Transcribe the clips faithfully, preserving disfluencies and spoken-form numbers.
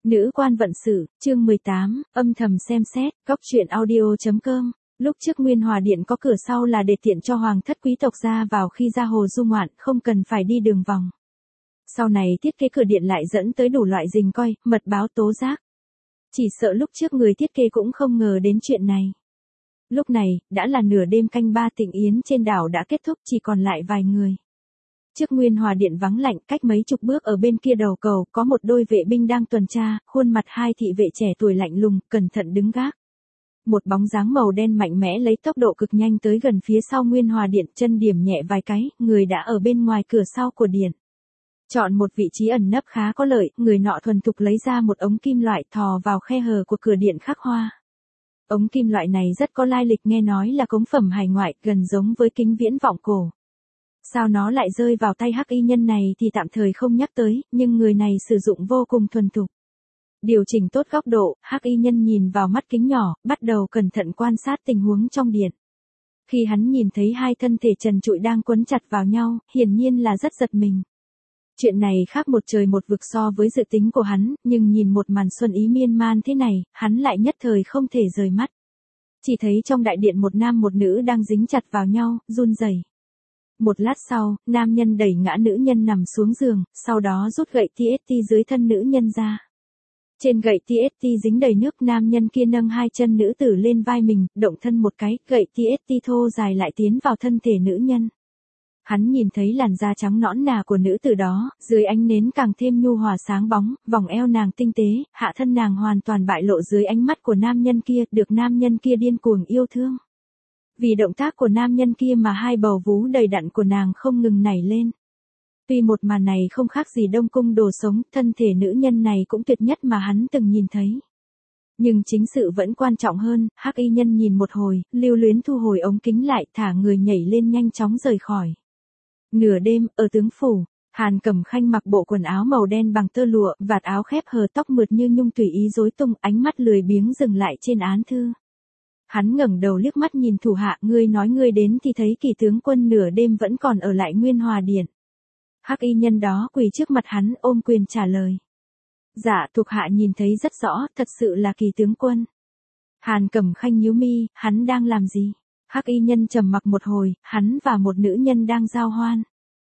Nữ quan vận sự, chương mười tám, âm thầm xem xét, góc truyện audio.com. Lúc trước Nguyên Hòa Điện có cửa sau là để tiện cho hoàng thất quý tộc ra vào khi ra hồ du ngoạn, không cần phải đi đường vòng. Sau này thiết kế cửa điện lại dẫn tới đủ loại rình coi, mật báo tố giác. Chỉ sợ lúc trước người thiết kế cũng không ngờ đến chuyện này. Lúc này, đã là nửa đêm canh ba, tịnh yến trên đảo đã kết thúc, chỉ còn lại vài người. Trước Nguyên Hòa Điện vắng lạnh, cách mấy chục bước ở bên kia đầu cầu, có một đôi vệ binh đang tuần tra, khuôn mặt hai thị vệ trẻ tuổi lạnh lùng, cẩn thận đứng gác. Một bóng dáng màu đen mạnh mẽ lấy tốc độ cực nhanh tới gần phía sau Nguyên Hòa Điện, chân điểm nhẹ vài cái, người đã ở bên ngoài cửa sau của điện. Chọn một vị trí ẩn nấp khá có lợi, người nọ thuần thục lấy ra một ống kim loại thò vào khe hở của cửa điện khắc hoa. Ống kim loại này rất có lai lịch, nghe nói là cống phẩm hải ngoại, gần giống với kính viễn vọng cổ. Sao nó lại rơi vào tay hắc y nhân này thì tạm thời không nhắc tới, nhưng người này sử dụng vô cùng thuần thục. Điều chỉnh tốt góc độ, hắc y nhân nhìn vào mắt kính nhỏ, bắt đầu cẩn thận quan sát tình huống trong điện. Khi hắn nhìn thấy hai thân thể trần trụi đang quấn chặt vào nhau, hiển nhiên là rất giật mình. Chuyện này khác một trời một vực so với dự tính của hắn, nhưng nhìn một màn xuân ý miên man thế này, hắn lại nhất thời không thể rời mắt. Chỉ thấy trong đại điện một nam một nữ đang dính chặt vào nhau, run rẩy. Một lát sau, nam nhân đẩy ngã nữ nhân nằm xuống giường, sau đó rút gậy tê ét tê dưới thân nữ nhân ra. Trên gậy tê ét tê dính đầy nước, nam nhân kia nâng hai chân nữ tử lên vai mình, động thân một cái, gậy tê ét tê thô dài lại tiến vào thân thể nữ nhân. Hắn nhìn thấy làn da trắng nõn nà của nữ tử đó, dưới ánh nến càng thêm nhu hòa sáng bóng, vòng eo nàng tinh tế, hạ thân nàng hoàn toàn bại lộ dưới ánh mắt của nam nhân kia, được nam nhân kia điên cuồng yêu thương. Vì động tác của nam nhân kia mà hai bầu vú đầy đặn của nàng không ngừng nảy lên. Tuy một màn này không khác gì đông cung đồ sống, thân thể nữ nhân này cũng tuyệt nhất mà hắn từng nhìn thấy. Nhưng chính sự vẫn quan trọng hơn, hắc y nhân nhìn một hồi, lưu luyến thu hồi ống kính lại, thả người nhảy lên nhanh chóng rời khỏi. Nửa đêm, ở tướng phủ, Hàn Cẩm Khanh mặc bộ quần áo màu đen bằng tơ lụa, vạt áo khép hờ, tóc mượt như nhung tùy ý rối tung, ánh mắt lười biếng dừng lại trên án thư. Hắn ngẩng đầu liếc mắt nhìn thủ hạ, ngươi nói ngươi đến thì thấy kỳ tướng quân nửa đêm vẫn còn ở lại Nguyên Hòa Điện. Hắc y nhân đó quỳ trước mặt hắn, ôm quyền trả lời. Dạ, thuộc hạ nhìn thấy rất rõ, thật sự là kỳ tướng quân. Hàn Cẩm Khanh nhíu mi, hắn đang làm gì? Hắc y nhân trầm mặc một hồi, hắn và một nữ nhân đang giao hoan.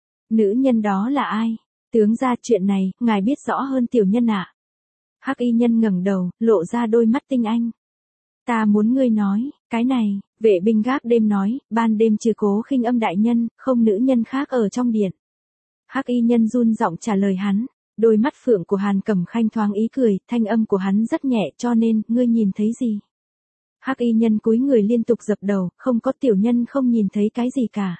Nữ nhân đó là ai? Tướng gia, chuyện này, ngài biết rõ hơn tiểu nhân ạ. À? Hắc y nhân ngẩng đầu, lộ ra đôi mắt tinh anh. Ta muốn ngươi nói, cái này, vệ binh gác đêm nói, ban đêm trừ Cố Khinh Âm đại nhân, không nữ nhân khác ở trong điện. Hắc y nhân run giọng trả lời hắn, đôi mắt phượng của Hàn Cẩm Khanh thoáng ý cười, thanh âm của hắn rất nhẹ, cho nên, ngươi nhìn thấy gì? Hắc y nhân cúi người liên tục dập đầu, không có, tiểu nhân không nhìn thấy cái gì cả.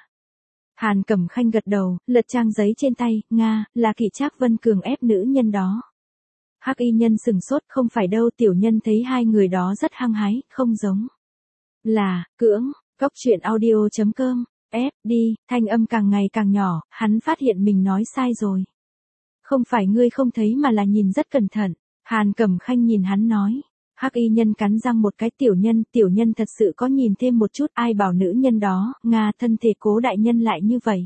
Hàn Cẩm Khanh gật đầu, lật trang giấy trên tay, Nga, là Kỷ Trác Vân cường ép nữ nhân đó. Hắc y nhân sừng sốt, không phải đâu, tiểu nhân thấy hai người đó rất hăng hái, không giống. Là, cưỡng, góc truyện audio.com, ép, đi, thanh âm càng ngày càng nhỏ, hắn phát hiện mình nói sai rồi. Không phải ngươi không thấy mà là nhìn rất cẩn thận, Hàn Cẩm Khanh nhìn hắn nói. Hắc y nhân cắn răng một cái, tiểu nhân, tiểu nhân thật sự có nhìn thêm một chút, ai bảo nữ nhân đó, Nga, thân thể Cố đại nhân lại như vậy.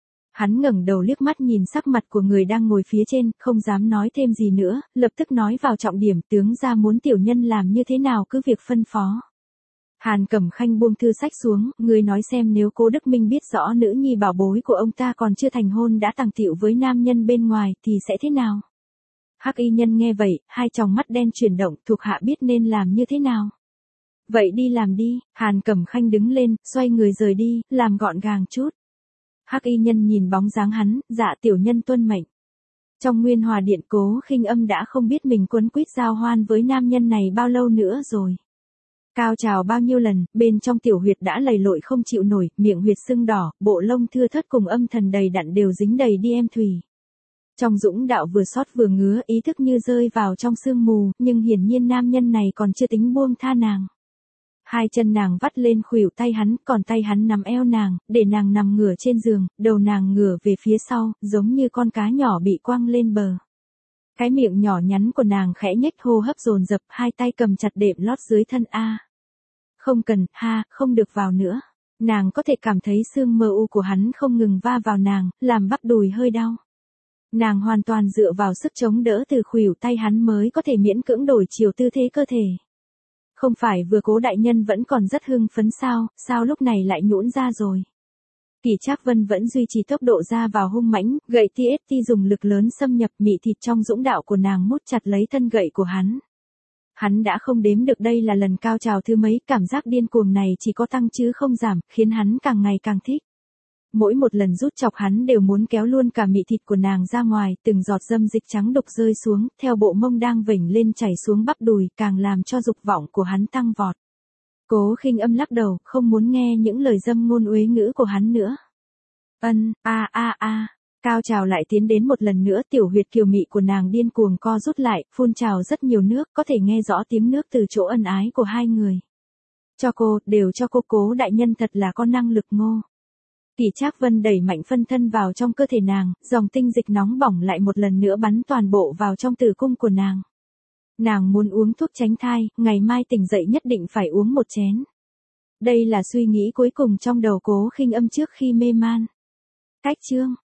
Hắn ngẩng đầu liếc mắt nhìn sắc mặt của người đang ngồi phía trên, không dám nói thêm gì nữa, lập tức nói vào trọng điểm, tướng gia muốn tiểu nhân làm như thế nào cứ việc phân phó. Hàn Cẩm Khanh buông thư sách xuống, người nói xem nếu Cố Đức Minh biết rõ nữ nhi bảo bối của ông ta còn chưa thành hôn đã tàng tiệu với nam nhân bên ngoài thì sẽ thế nào? Hắc y nhân nghe vậy, hai tròng mắt đen chuyển động, thuộc hạ biết nên làm như thế nào. Vậy đi làm đi, Hàn Cẩm Khanh đứng lên, xoay người rời đi, làm gọn gàng chút. Hắc y nhân nhìn bóng dáng hắn, dạ tiểu nhân tuân mệnh. Trong Nguyên Hòa Điện, Cố Khinh Âm đã không biết mình quấn quýt giao hoan với nam nhân này bao lâu nữa rồi. Cao trào bao nhiêu lần, bên trong tiểu huyệt đã lầy lội không chịu nổi, miệng huyệt sưng đỏ, bộ lông thưa thớt cùng âm thần đầy đặn đều dính đầy đi em thùy. Trong dũng đạo vừa xót vừa ngứa, ý thức như rơi vào trong sương mù, nhưng hiển nhiên nam nhân này còn chưa tính buông tha nàng. Hai chân nàng vắt lên khuỷu tay hắn, còn tay hắn nắm eo nàng, để nàng nằm ngửa trên giường, đầu nàng ngửa về phía sau, giống như con cá nhỏ bị quăng lên bờ. Cái miệng nhỏ nhắn của nàng khẽ nhếch, hô hấp dồn dập, hai tay cầm chặt đệm lót dưới thân a. Không cần, ha, không được vào nữa. Nàng có thể cảm thấy xương mờ u của hắn không ngừng va vào nàng, làm bắp đùi hơi đau. Nàng hoàn toàn dựa vào sức chống đỡ từ khuỷu tay hắn mới có thể miễn cưỡng đổi chiều tư thế cơ thể. Không phải vừa Cố đại nhân vẫn còn rất hưng phấn sao, sao lúc này lại nhũn ra rồi. Kỷ Trác Vân vẫn duy trì tốc độ ra vào hung mãnh, gậy tê ét tê dùng lực lớn xâm nhập mị thịt trong dũng đạo của nàng mút chặt lấy thân gậy của hắn. Hắn đã không đếm được đây là lần cao trào thứ mấy, cảm giác điên cuồng này chỉ có tăng chứ không giảm, khiến hắn càng ngày càng thích. Mỗi một lần rút chọc hắn đều muốn kéo luôn cả mị thịt của nàng ra ngoài, từng giọt dâm dịch trắng đục rơi xuống, theo bộ mông đang vểnh lên chảy xuống bắp đùi, càng làm cho dục vọng của hắn tăng vọt. Cố Khinh Âm lắc đầu, không muốn nghe những lời dâm ngôn uế ngữ của hắn nữa. Ân, a a a, cao trào lại tiến đến một lần nữa, tiểu huyệt kiều mị của nàng điên cuồng co rút lại, phun trào rất nhiều nước, có thể nghe rõ tiếng nước từ chỗ ân ái của hai người. Cho cô, đều cho cô, Cố đại nhân thật là có năng lực ngô. Kỷ Trác Vân đẩy mạnh phân thân vào trong cơ thể nàng, dòng tinh dịch nóng bỏng lại một lần nữa bắn toàn bộ vào trong tử cung của nàng. Nàng muốn uống thuốc tránh thai, ngày mai tỉnh dậy nhất định phải uống một chén. Đây là suy nghĩ cuối cùng trong đầu Cố Khinh Âm trước khi mê man. Cách chương